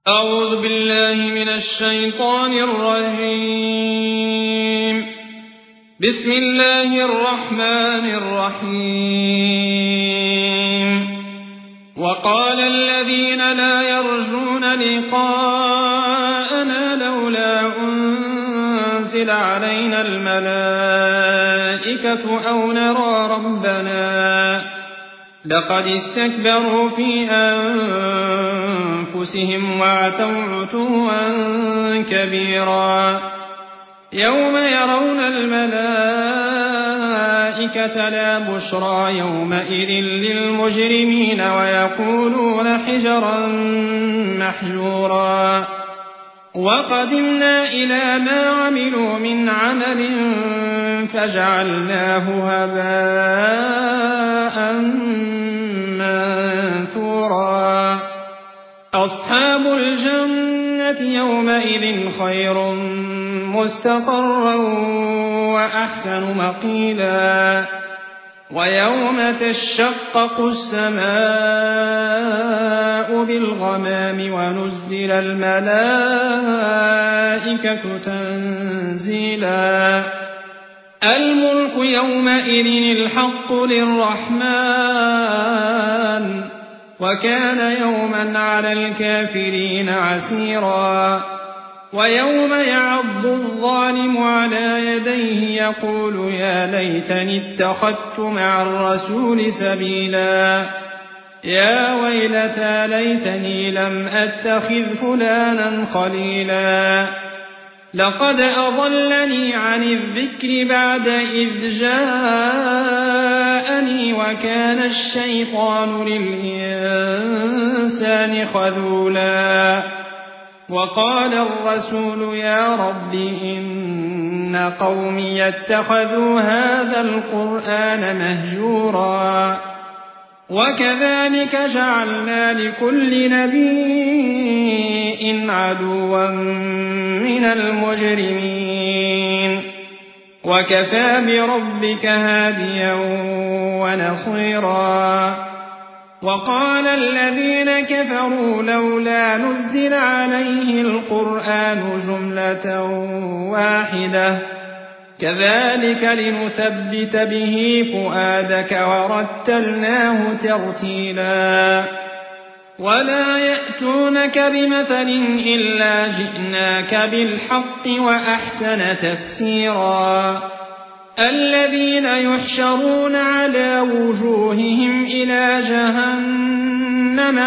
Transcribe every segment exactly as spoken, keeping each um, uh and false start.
أعوذ بالله من الشيطان الرجيم. بسم الله الرحمن الرحيم. وقال الذين لا يرجون لقاءنا لولا أنزل علينا الملائكة أو نرى ربنا لقد استكبروا في أنفسهم وعتوا عتوا كبيرا. يوم يرون الملائكة لا بشرى يومئذ للمجرمين ويقولون حجرا محجورا. وقدمنا إلى ما عملوا من عمل فجعلناه هباء منثورا. أصحاب الجنة يومئذ خير مستقرا وأحسن مقيلا. ويوم تشقق السماء بالغمام ونزل الملائكة تنزيلا. الملك يومئذ الحق للرحمن وكان يوما على الكافرين عسيرا. ويوم يعض الظالم على يديه يقول يا ليتني اتخذت مع الرسول سبيلا. يا ويلتى ليتني لم أتخذ فلانا خليلا. لقد أضلني عن الذكر بعد إذ جاءني وكان الشيطان للإنسان خذولا. وقال الرسول يا رب إن قومي اتخذوا هذا القرآن مهجورا. وكذلك جعلنا لكل نبي عدوا من المجرمين وكفى بربك هاديا ونصيرا. وقال الذين كفروا لولا نزل عليه القرآن جملة واحدة كذلك لنثبت به فؤادك ورتلناه ترتيلا. ولا يأتونك بمثل إلا جئناك بالحق وأحسن تفسيرا. الذين يحشرون على وجوههم إلى جهنم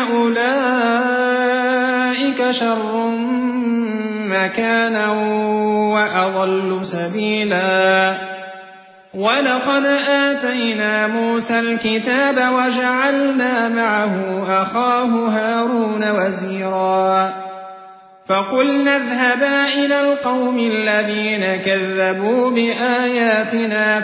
أولئك شر مكانا وأضل سبيلا. ولقد آتينا موسى الكتاب وجعلنا معه أخاه هارون وزيرا. فقلنا اذهبا إلى القوم الذين كذبوا بآياتنا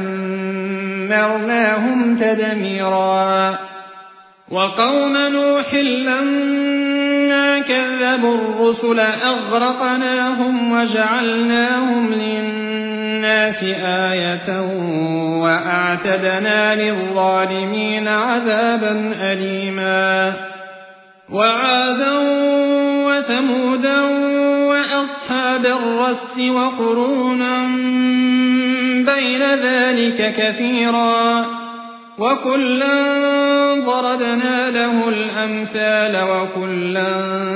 فدمرناهم تدميرا. وقوم نوح لما كذبوا الرسل أغرقناهم وجعلناهم للناس آية وأعتدنا للظالمين عذابا أليما. وعادا وثمودا وأصحاب الرس وقرونا بين ذلك كثيرا. وكلا ضربنا له الأمثال وكلا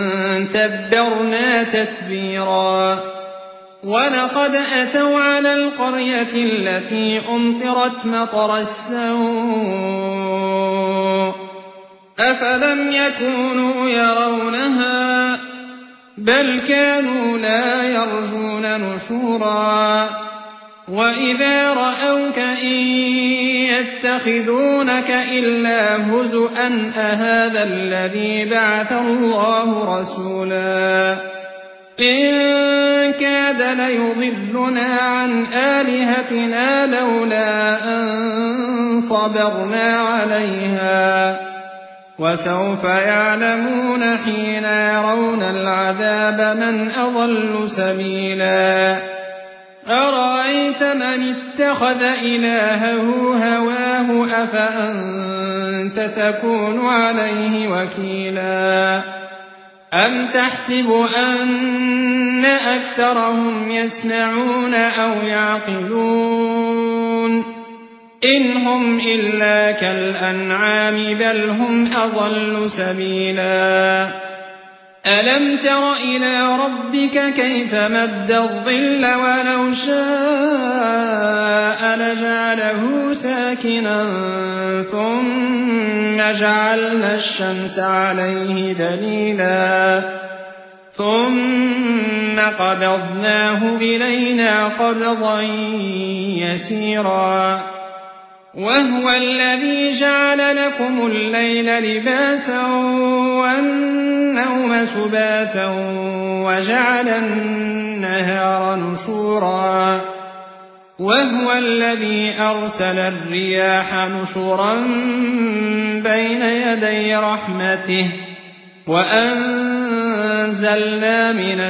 تبرنا تتبيرا. ولقد أتوا على القرية التي أمطرت مطر السوء أفلم يكونوا يرونها بل كانوا لا يرجون نشورا. وإذا رأوك إن يتخذونك إلا هزؤا أهذا الذي بعث الله رسولا. إن كاد ليضلنا عن آلهتنا لولا أن صبرنا عليها. وسوف يعلمون حين يرون العذاب من أضل سبيلا. أرأيت من اتخذ إلهه هواه أفأنت تكون عليه وكيلا. أم تحسب أن أكثرهم يسمعون أو يعقلون إن هم إلا كالأنعام بل هم أضل سبيلا ألم تر إلى ربك كيف مد الظل ولو شاء لجعله ساكنا ثم جعلنا الشمس عليه دليلا ثم قبضناه إلينا قبضا يسيرا وهو الذي جعل لكم الليل لباسا والنوم سباتا وجعل النهار نشورا وهو الذي أرسل الرياح نشرا بين يدي رحمته وأنزلنا من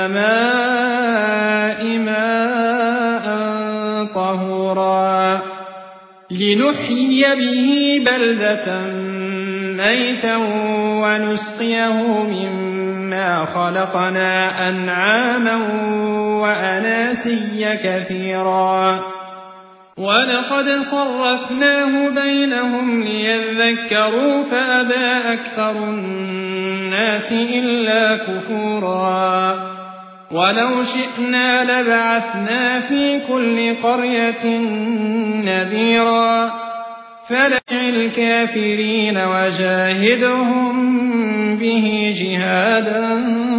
السماء ماء طهورا لنحيي به بلدة ميتا ونسقيه مما خلقنا أنعاما وأناسيا كثيرا ولقد صرفناه بينهم ليذكروا فأبى أكثر الناس إلا كفورا ولو شئنا لبعثنا في كل قرية نذيرا فلدع الكافرين وجاهدهم به جهادا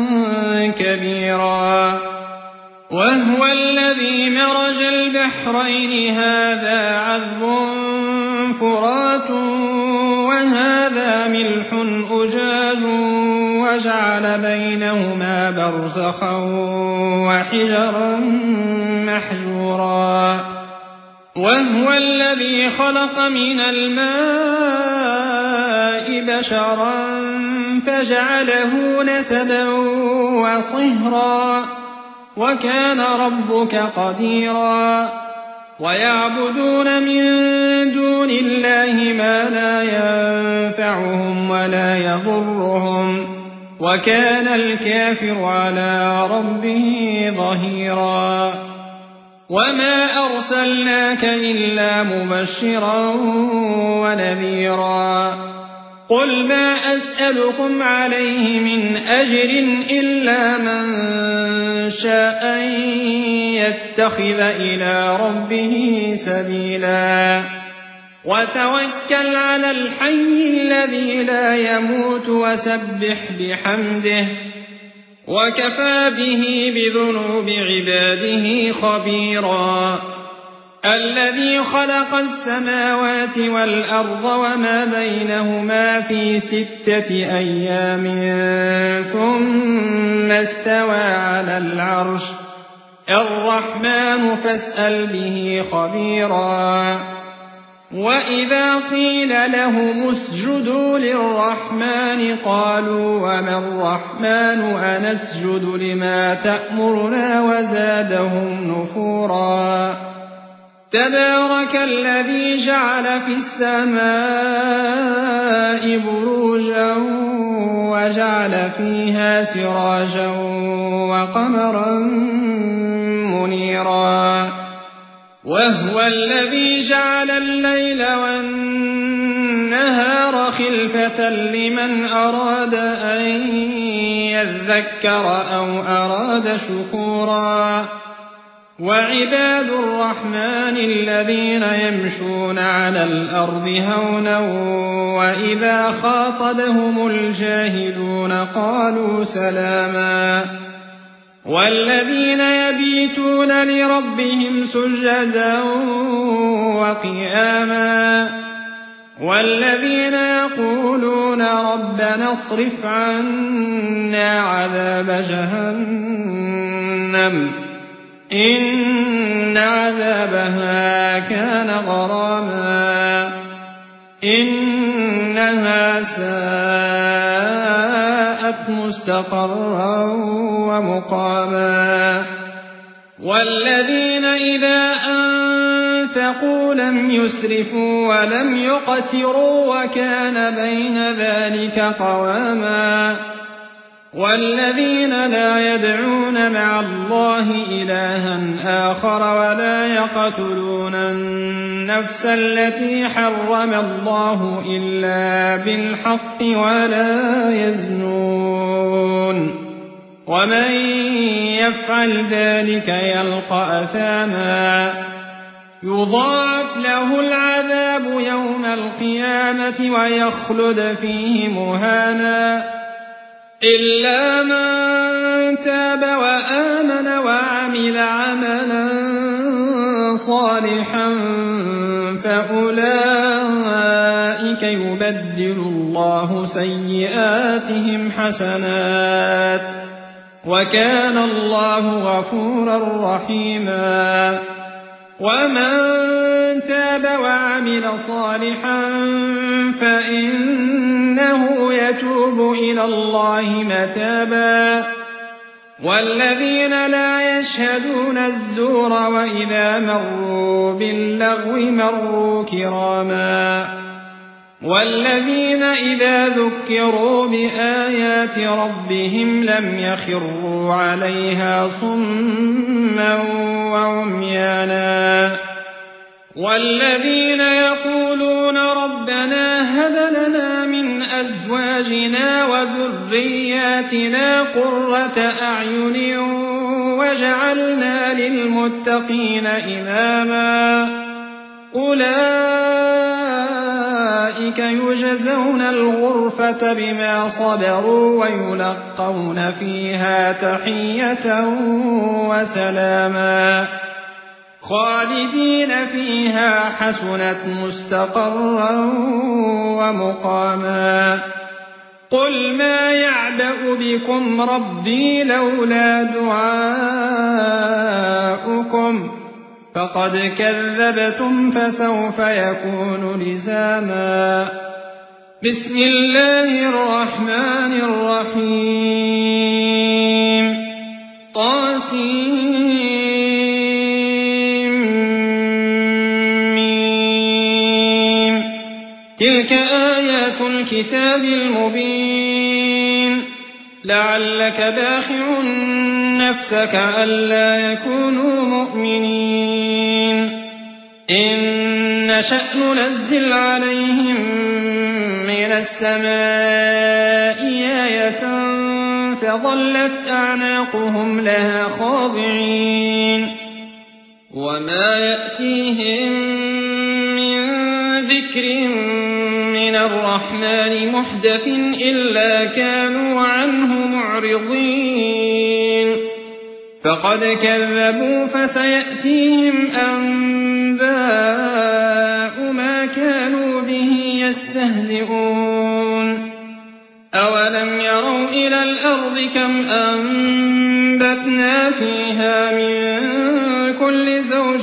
كبيرا وهو الذي مرج البحرين هذا عذب فرات وهذا ملح أجاج وجعل بينهما برزخا وحجرا محجورا وهو الذي خلق من الماء بشرا فجعله نسبا وصهرا وكان ربك قديرا ويعبدون من دون الله ما لا ينفعهم ولا يضرهم وكان الكافر على ربه ظهيرا وما أرسلناك إلا مبشرا ونذيرا قل ما أسألكم عليه من أجر إلا من شاء أن يتخذ إلى ربه سبيلا وتوكل على الحي الذي لا يموت وسبح بحمده وكفى به بذنوب عباده خبيرا الذي خلق السماوات والأرض وما بينهما في ستة أيام ثم استوى على العرش الرحمن فاسأل به خبيرا وإذا قيل لهم اسجدوا للرحمن قالوا وما الرحمن أنسجد لما تأمرنا وزادهم نفورا تبارك الذي جعل في السماء بروجا وجعل فيها سراجا وقمرا منيرا وهو الذي جعل الليل والنهار خلفة لمن أراد أن يذكر أو أراد شكورا وعباد الرحمن الذين يمشون على الأرض هونا وإذا خاطبهم الجاهلون قالوا سلاما والذين يبيتون لربهم سجدا وقياما والذين يقولون ربنا اصرف عنا عذاب جهنم إن عذابها كان غراما إنها ساءت مستقرا ومقاما والذين إذا أنفقوا لم يسرفوا ولم يقتروا وكان بين ذلك قواما والذين لا يدعون مع الله إلها آخر ولا يقتلون النفس التي حرم الله إلا بالحق ولا يزنون ومن يفعل ذلك يلقى أثاما يضاعف له العذاب يوم القيامة ويخلد فيه مهانا إلا من تاب وآمن وعمل عملا صالحا فأولئك يبدل الله سيئاتهم حسنات وكان الله غفورا رحيما ومن تاب وعمل صالحا فإنه يتوب إلى الله متابا والذين لا يشهدون الزور وإذا مروا باللغو مروا كراما والذين إذا ذكروا بآيات ربهم لم يخروا عليها صما وعميانا والذين يقولون ربنا هب لنا من أزواجنا وذرياتنا قرة أعين واجعلنا للمتقين إماما أولئك يجزون الغرفة بما صبروا ويلقون فيها تحية وسلاما خالدين فيها حسنت مستقرا ومقاما قل ما يعبأ بكم ربي لولا دعاؤكم فقد كذبتم فسوف يكون لزاما بسم الله الرحمن الرحيم طاسيم تلك آيات الكتاب المبين لعلك باخع نفسك ألا يكونوا مؤمنين إن نشأ ننزل عليهم من السماء آية فظلت أعناقهم لها خاضعين وما يأتيهم من ذكر من الرحمن محدث إلا كانوا عنه معرضين فقد كذبوا فسيأتيهم أنباء ما كانوا به يستهزئون أولم يروا إلى الأرض كم أنبتنا فيها من كل زوج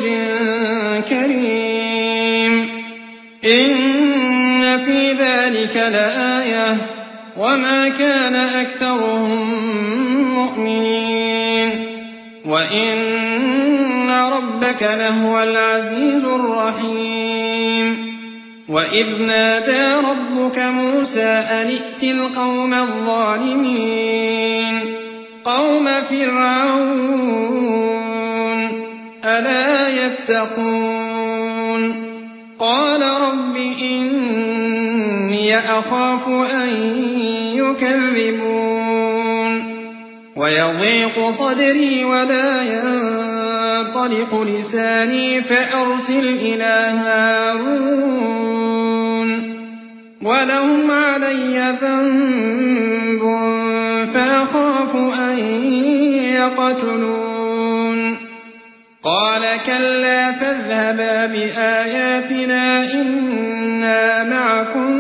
كريم إن في ذلك لآية وما كان أكثرهم مؤمنين وإن ربك لهو العزيز الرحيم وإذ نادى ربك موسى أن ائت القوم الظالمين قوم فرعون ألا يتقون قال رب إني أخاف أن يكذبون ويضيق صدري ولا ينطلق لساني فأرسل إلى هارون ولهم علي ذنب فأخاف أن يقتلون قال كلا فاذهبا بآياتنا إنا معكم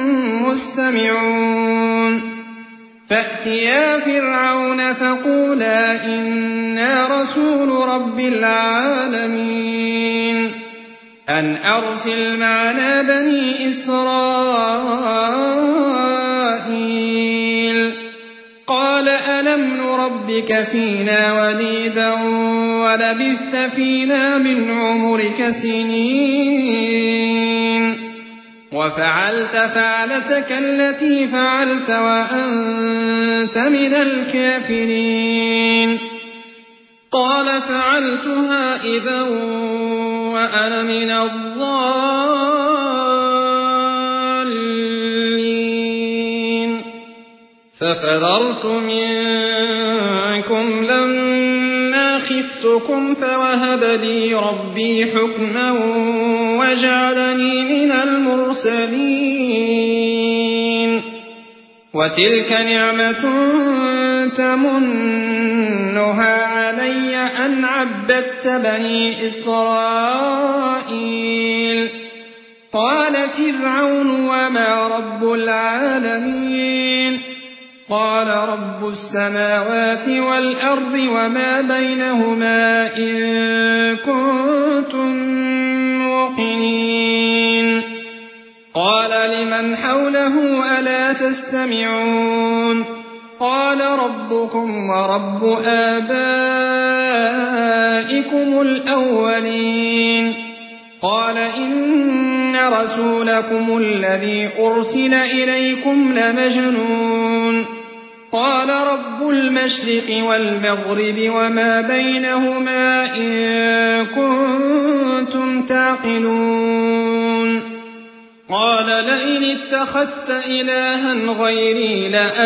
مستمعون فأتيا فرعون فقولا إنا رسول رب العالمين أن أرسل معنا بني إسرائيل قال ألم نربك فينا وليدا ولبثت فينا من عمرك سنين وفعلت فعلتك التي فعلت وأنت من الكافرين قال فعلتها إذا وأنا من الضالين ففررت منكم لما خفتكم فوهب لي ربي حكما وجعلني من المرسلين وتلك نعمة تمنها علي أن عبدت بني إسرائيل قال فرعون وما رب العالمين قال رب السماوات والأرض وما بينهما إن كنتم موقنين قال لمن حوله ألا تستمعون قال ربكم ورب آبائكم الأولين قال إن رسولكم الذي أرسل إليكم لمجنون قال رب المشرق والمغرب وما بينهما إن كنتم تعقلون قال لئن اتخذت إلها غيري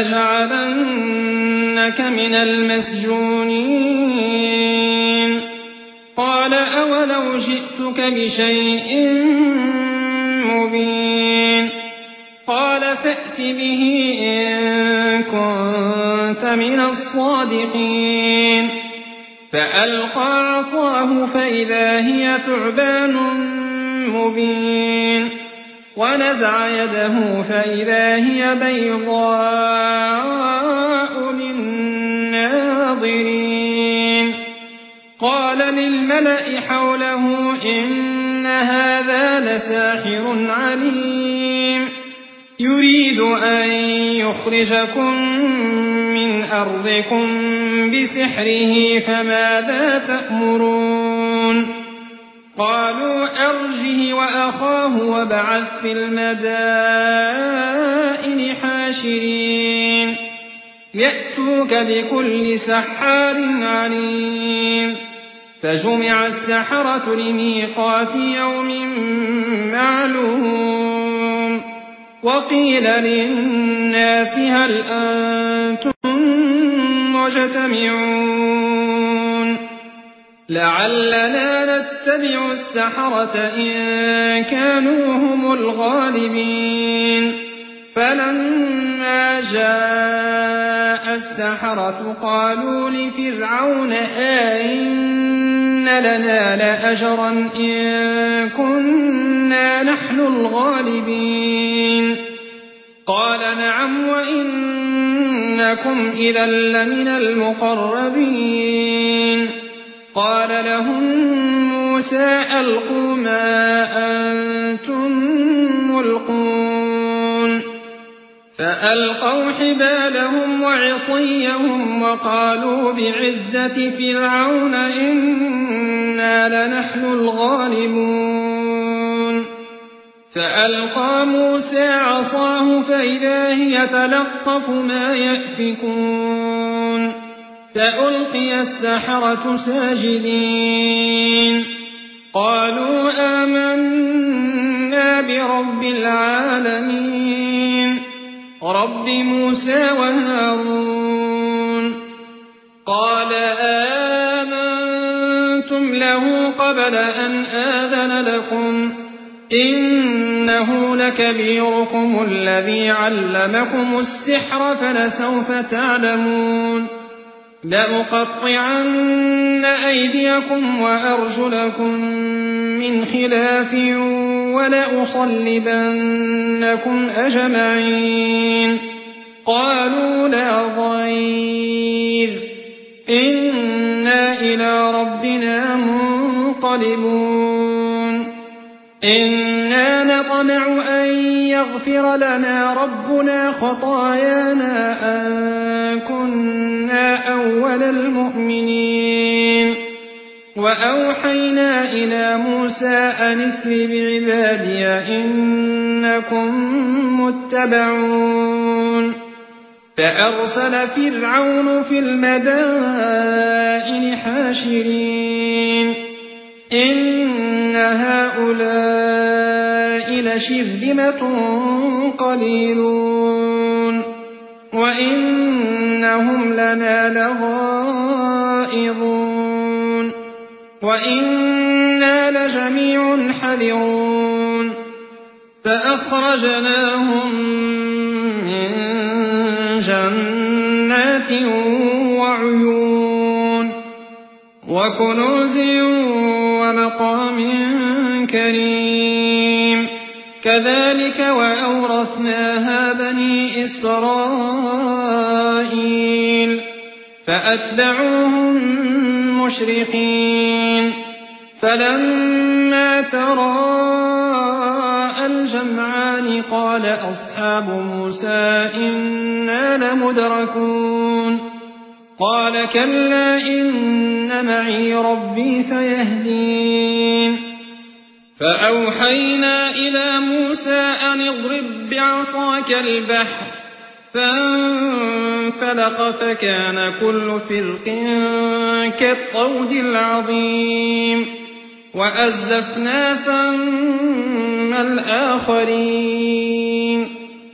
لأجعلنك من المسجونين قال أولو جئتك بشيء مبين قال فأت به إن كنت من الصادقين فألقى عصاه فإذا هي ثعبان مبين ونزع يده فإذا هي بيضاء للناظرين قال للملأ حوله إن هذا لساحر عليم يريد أن يخرجكم من أرضكم بسحره فماذا تأمرون قالوا أرجه وأخاه وابعث في المدائن حاشرين يأتوك بكل سحار عليم فجمع السحرة لميقات يوم معلوم وقيل للناس هل أنتم مجتمعون لعلنا نتبع السحرة إن كانوا هم الغالبين فلما جاء السحرة قالوا لفرعون أئن لنا لأجرا إن كنا نحن الغالبين قال نعم وإنكم إذا لمن المقربين قال لهم موسى ألقوا ما أنتم ملقون فألقوا حبالهم وعصيهم وقالوا بعزة فرعون إنا لنحن الغالبون فألقى موسى عصاه فإذا هي تلقف ما يأفكون فألقي السحرة ساجدين قالوا آمنا برب العالمين رب موسى وهارون قال آمنتم له قبل أن آذن لكم إنه لكبيركم الذي علمكم السحر فلسوف تعلمون لأقطعن أيديكم وأرجلكم من خلاف ولأصلبنكم أجمعين قالوا لا ضير إنا إلى ربنا منقلبون إنا نطمع أن يغفر لنا ربنا خطايانا أن كنا أول المؤمنين وأوحينا إلى موسى أن اسر بعبادي إنكم متبعون فأرسل فرعون في المدائن حاشرين إن هؤلاء لشرذمة قليلون وإنهم لنا لغائظون وإنا لجميع حذرون فأخرجناهم من جنات وعيون وكنوز ومقام كريم كذلك وأورثناها بني إسرائيل فأتبعوهم مشرقين فلما تراءى الجمعان قال أصحاب موسى إنا لمدركون قال كلا إن معي ربي سيهدين فأوحينا إلى موسى أن اضرب بعصاك البحر فانفلق فكان كل فرق كالطود العظيم وأزلفنا ثم الآخرين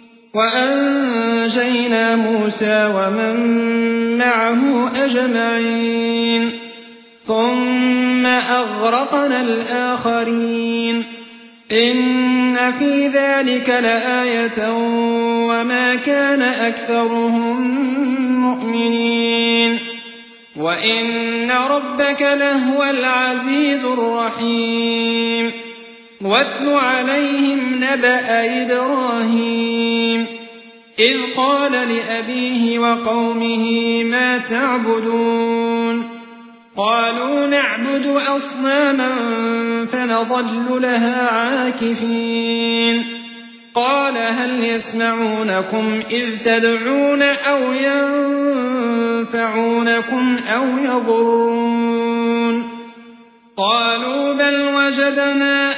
وأنجينا موسى ومن معه أجمعين ثم أغرقنا الآخرين إن في ذلك لآية وما كان أكثرهم مؤمنين وإن ربك لهو العزيز الرحيم واتل عليهم نبأ إبراهيم إذ قال لأبيه وقومه ما تعبدون قالوا نعبد أصناما فنظل لها عاكفين قال هل يسمعونكم إذ تدعون أو ينفعونكم أو يضرون قالوا بل وجدنا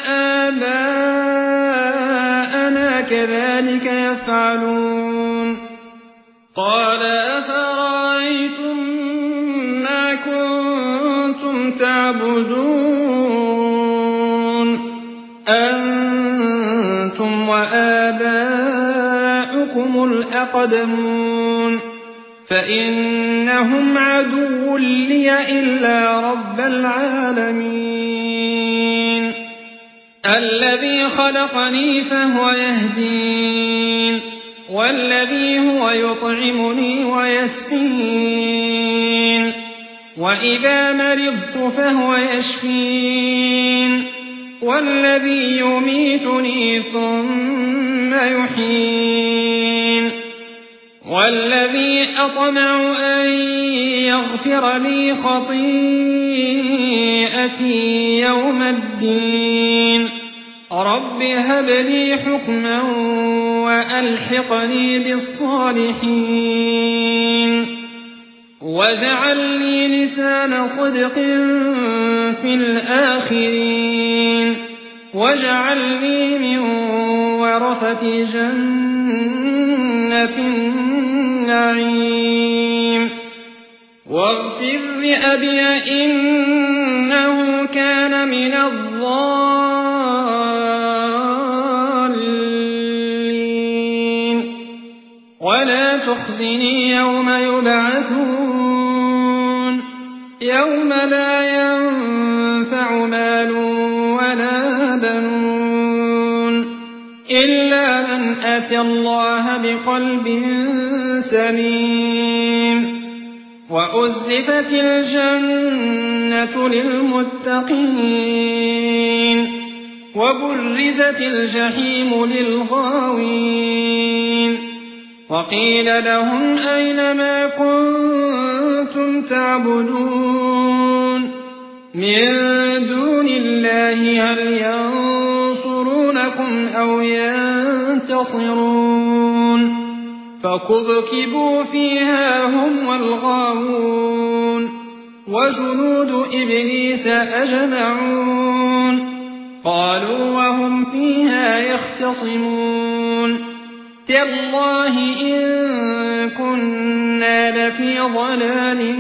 آباءنا كذلك يفعلون قال أفرأيتم ما كنتم تعبدون أنتم وآباؤكم الأقدمون فإنهم عدو لي إلا رب العالمين الذي خلقني فهو يهدين والذي هو يطعمني ويسقين وإذا مرضت فهو يشفين والذي يميتني ثم يحيين والذي أطمع أن يغفر لي خطيئتي يوم الدين رب هب لي حكما وألحقني بالصالحين واجعل لي لسان صدق في الآخرين واجعلني من ورثة جنة النعيم واغفر لأبي إنه كان من الضالين ولا تخزني يوم يبعثون يوم لا ينفع مال ولا بنون إلا من أتى الله بقلب سليم وأزلفت الجنة للمتقين وبرزت الجحيم للغاوين وقيل لهم أين ما كنتم تعبدون من دون الله هل ينصرونكم أو ينتصرون فكبكبوا فيها هم والغاوون وجنود إبليس أجمعون قالوا وهم فيها يختصمون تالله إن كنا لفي ضلال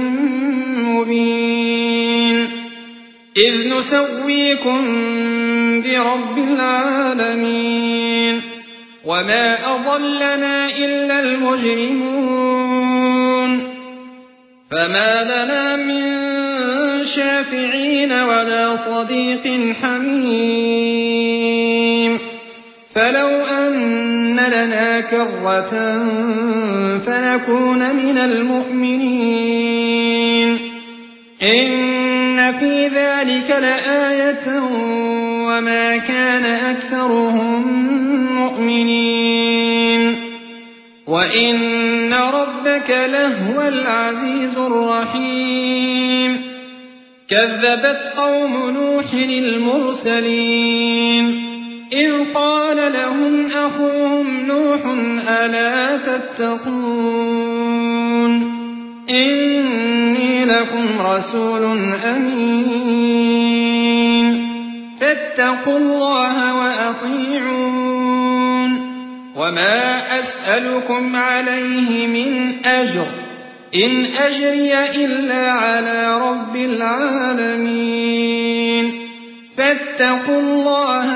مبين إذ نسويكم برب العالمين وما أضلنا إلا المجرمون فما لنا من شافعين ولا صديق حميم فلو أن لنا كرة فنكون من المؤمنين إن في ذلك لآية وما كان أكثرهم مؤمنين وإن ربك لهو العزيز الرحيم كذبت قوم نوح المرسلين إذ قال لهم أخوهم نوح ألا تتقون إني لكم رسول أمين فاتقوا الله وأطيعون وما أسألكم عليه من أجر إن أجري إلا على رب العالمين فاتقوا الله